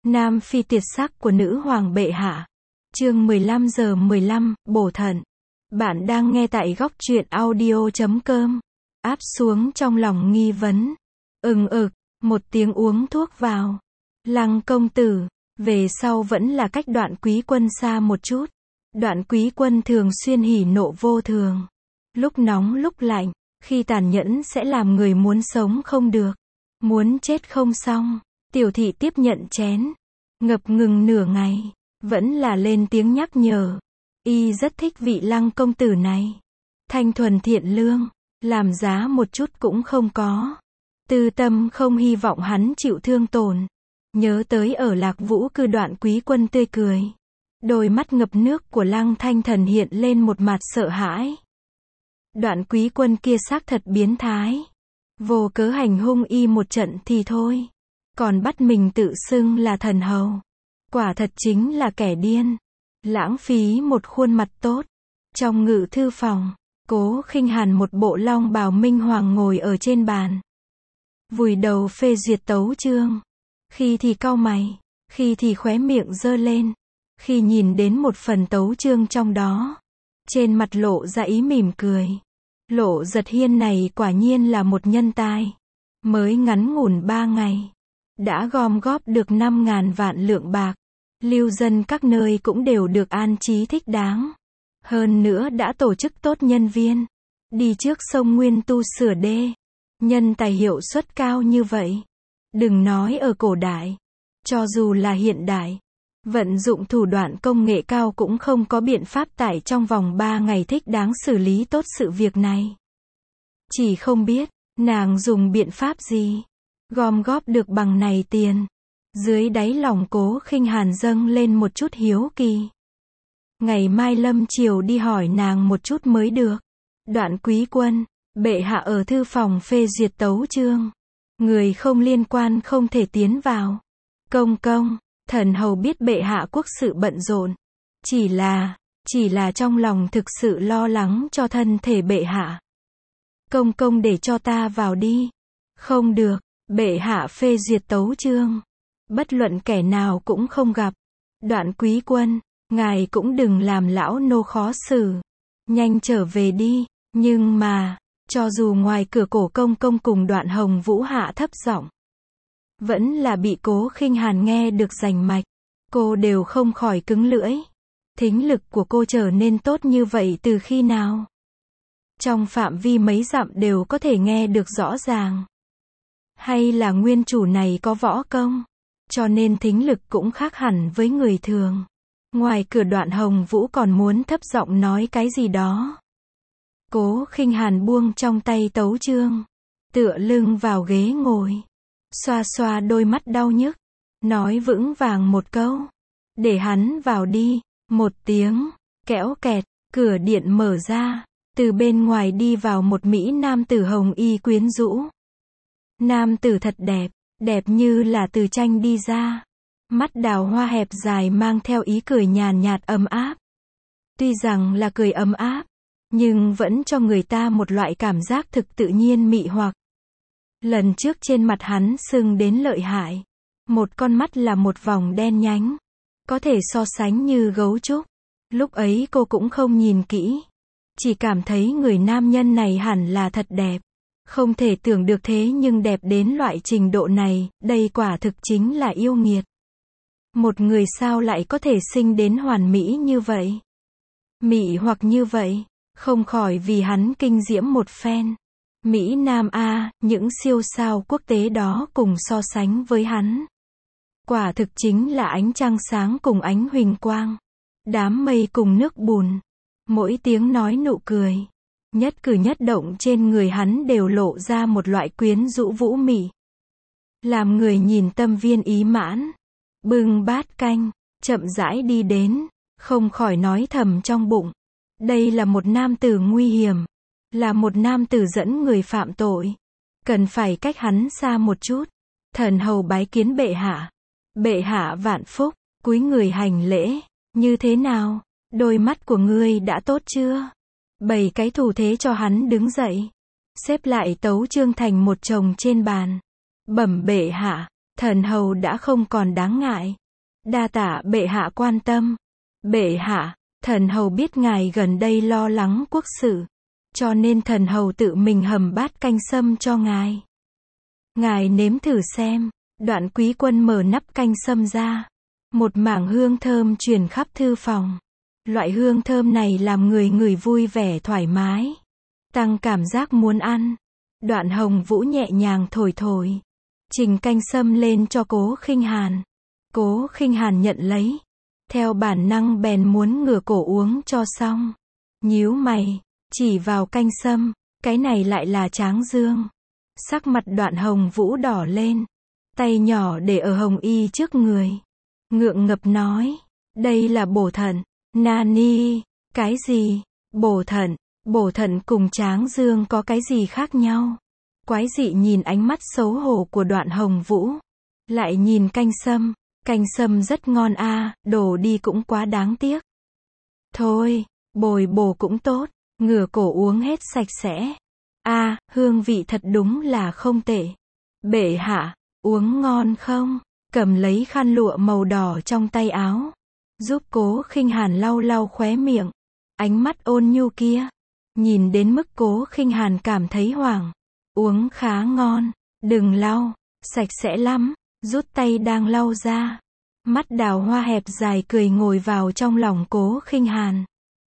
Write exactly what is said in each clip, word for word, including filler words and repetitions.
Nam phi tuyệt sắc của nữ hoàng bệ hạ. Chương mười lăm giờ mười lăm, bổ thận. Bạn đang nghe tại góc truyện audio chấm com. Áp xuống trong lòng nghi vấn. Ừng ực, một tiếng uống thuốc vào. Lăng công tử, về sau vẫn là cách Đoạn Quý Quân xa một chút. Đoạn Quý Quân thường xuyên hỉ nộ vô thường. Lúc nóng lúc lạnh, khi tàn nhẫn sẽ làm người muốn sống không được. Muốn chết không xong. Tiểu thị tiếp nhận chén. Ngập ngừng nửa ngày. Vẫn là lên tiếng nhắc nhở. Y rất thích vị Lăng công tử này. Thanh thuần thiện lương. Làm giá một chút cũng không có. Tư tâm không hy vọng hắn chịu thương tổn. Nhớ tới ở Lạc Vũ cư Đoạn Quý Quân tươi cười. Đôi mắt ngập nước của Lăng Thanh Thần hiện lên một mặt sợ hãi. Đoạn Quý Quân kia xác thật biến thái. Vô cớ hành hung y một trận thì thôi. Còn bắt mình tự xưng là thần hầu. Quả thật chính là kẻ điên. Lãng phí một khuôn mặt tốt. Trong ngự thư phòng, Cố Khinh Hàn một bộ long bào minh hoàng ngồi ở trên bàn. Vùi đầu phê duyệt tấu chương. Khi thì cau mày, khi thì khóe miệng giơ lên. Khi nhìn đến một phần tấu chương trong đó, trên mặt lộ ra ý mỉm cười. Lộ Giật Hiên này quả nhiên là một nhân tài. Mới ngắn ngủn ba ngày, đã gom góp được năm ngàn vạn lượng bạc. Lưu dân các nơi cũng đều được an trí thích đáng. Hơn nữa đã tổ chức tốt nhân viên. Đi trước sông Nguyên tu sửa đê. Nhân tài hiệu suất cao như vậy. Đừng nói ở cổ đại. Cho dù là hiện đại. Vận dụng thủ đoạn công nghệ cao cũng không có biện pháp tại trong vòng ba ngày thích đáng xử lý tốt sự việc này. Chỉ không biết, nàng dùng biện pháp gì. Gom góp được bằng này tiền. Dưới đáy lòng Cố Khinh Hàn dâng lên một chút hiếu kỳ. Ngày mai lâm chiều đi hỏi nàng một chút mới được. Đoạn Quý Quân, bệ hạ ở thư phòng phê duyệt tấu chương. Người không liên quan không thể tiến vào. Công công, thần hầu biết bệ hạ quốc sự bận rộn. Chỉ là, chỉ là trong lòng thực sự lo lắng cho thân thể bệ hạ. Công công để cho ta vào đi. Không được, bệ hạ phê duyệt tấu chương. Bất luận kẻ nào cũng không gặp. Đoạn Quý Quân, ngài cũng đừng làm lão nô khó xử. Nhanh trở về đi. Nhưng mà, cho dù ngoài cửa cổ công công cùng Đoạn Hồng Vũ hạ thấp giọng, vẫn là bị Cố Khinh Hàn nghe được rành mạch. Cô đều không khỏi cứng lưỡi. Thính lực của cô trở nên tốt như vậy từ khi nào? Trong phạm vi mấy dặm đều có thể nghe được rõ ràng. Hay là nguyên chủ này có võ công, cho nên thính lực cũng khác hẳn với người thường. Ngoài cửa Đoạn Hồng Vũ còn muốn thấp giọng nói cái gì đó. Cố Khinh Hàn buông trong tay tấu chương, tựa lưng vào ghế ngồi, xoa xoa đôi mắt đau nhức, nói vững vàng một câu, để hắn vào đi. Một tiếng kẽo kẹt, cửa điện mở ra, từ bên ngoài đi vào một mỹ nam tử hồng y quyến rũ. Nam tử thật đẹp, đẹp như là từ tranh đi ra. Mắt đào hoa hẹp dài mang theo ý cười nhàn nhạt ấm áp. Tuy rằng là cười ấm áp, nhưng vẫn cho người ta một loại cảm giác thực tự nhiên mị hoặc. Lần trước trên mặt hắn sưng đến lợi hại. Một con mắt là một vòng đen nhánh. Có thể so sánh như gấu trúc. Lúc ấy cô cũng không nhìn kỹ. Chỉ cảm thấy người nam nhân này hẳn là thật đẹp. Không thể tưởng được thế nhưng đẹp đến loại trình độ này, đây quả thực chính là yêu nghiệt. Một người sao lại có thể sinh đến hoàn mỹ như vậy? Mị hoặc như vậy, không khỏi vì hắn kinh diễm một phen. Mỹ Nam A, những siêu sao quốc tế đó cùng so sánh với hắn. Quả thực chính là ánh trăng sáng cùng ánh huỳnh quang. Đám mây cùng nước bùn. Mỗi tiếng nói nụ cười. Nhất cử nhất động trên người hắn đều lộ ra một loại quyến rũ vũ mị. Làm người nhìn tâm viên ý mãn. Bưng bát canh, chậm rãi đi đến, không khỏi nói thầm trong bụng. Đây là một nam tử nguy hiểm. Là một nam tử dẫn người phạm tội. Cần phải cách hắn xa một chút. Thần hầu bái kiến bệ hạ. Bệ hạ vạn phúc, cúi người hành lễ. Như thế nào? Đôi mắt của ngươi đã tốt chưa? Bày cái thủ thế cho hắn đứng dậy. Xếp lại tấu chương thành một chồng trên bàn. Bẩm bệ hạ, Thần hầu đã không còn đáng ngại. Đa tạ bệ hạ quan tâm. Bệ hạ, thần hầu biết ngài gần đây lo lắng quốc sự, cho nên thần hầu tự mình hầm bát canh sâm cho ngài. Ngài nếm thử xem. Đoạn Quý Quân mở nắp canh sâm ra. Một mảng hương thơm truyền khắp thư phòng. Loại hương thơm này làm người ngửi vui vẻ thoải mái, tăng cảm giác muốn ăn. Đoạn Hồng Vũ nhẹ nhàng thổi thổi, trình canh sâm lên cho Cố Khinh Hàn. Cố Khinh Hàn nhận lấy, theo bản năng bèn muốn ngửa cổ uống cho xong. Nhíu mày, chỉ vào canh sâm, cái này lại là tráng dương. Sắc mặt Đoạn Hồng Vũ đỏ lên, tay nhỏ để ở hồng y trước người, ngượng ngập nói, đây là bổ thận. Nani, cái gì? Bổ thận, bổ thận cùng tráng dương có cái gì khác nhau? Quái dị nhìn ánh mắt xấu hổ của Đoạn Hồng Vũ, lại nhìn canh sâm, canh sâm rất ngon a, à, đổ đi cũng quá đáng tiếc. Thôi, bồi bổ cũng tốt, ngửa cổ uống hết sạch sẽ. A, à, hương vị thật đúng là không tệ. Bệ hạ, uống ngon không? Cầm lấy khăn lụa màu đỏ trong tay áo, giúp Cố Khinh Hàn lau lau khóe miệng. Ánh mắt ôn nhu kia, nhìn đến mức Cố Khinh Hàn cảm thấy hoảng. Uống khá ngon, đừng lau, sạch sẽ lắm. Rút tay đang lau ra, mắt đào hoa hẹp dài cười ngồi vào trong lòng Cố Khinh Hàn.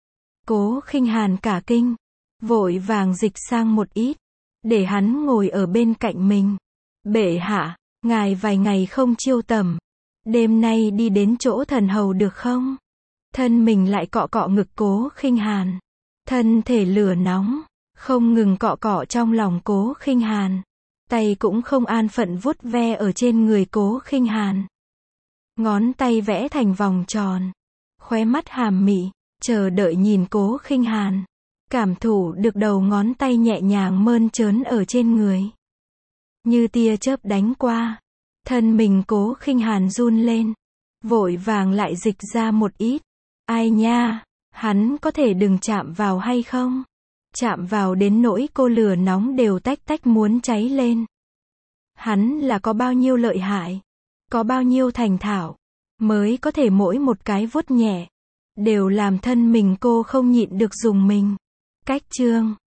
Cố Khinh Hàn cả kinh, vội vàng dịch sang một ít, để hắn ngồi ở bên cạnh mình. Bệ hạ, ngài vài ngày không chiêu tầm, đêm nay đi đến chỗ thần hầu được không? Thân mình lại cọ cọ ngực Cố Khinh Hàn, thân thể lửa nóng, không ngừng cọ cọ trong lòng Cố Khinh Hàn, tay cũng không an phận vuốt ve ở trên người Cố Khinh Hàn. Ngón tay vẽ thành vòng tròn, khóe mắt hàm mị, chờ đợi nhìn Cố Khinh Hàn, cảm thụ được đầu ngón tay nhẹ nhàng mơn trớn ở trên người. Như tia chớp đánh qua, thân mình Cố Khinh Hàn run lên, vội vàng lại dịch ra một ít. Ai nha, hắn có thể đừng chạm vào hay không? Chạm vào đến nỗi cô lửa nóng đều tách tách muốn cháy lên. Hắn là có bao nhiêu lợi hại, có bao nhiêu thành thạo, mới có thể mỗi một cái vuốt nhẹ, đều làm thân mình cô không nhịn được dùng mình. Cách chương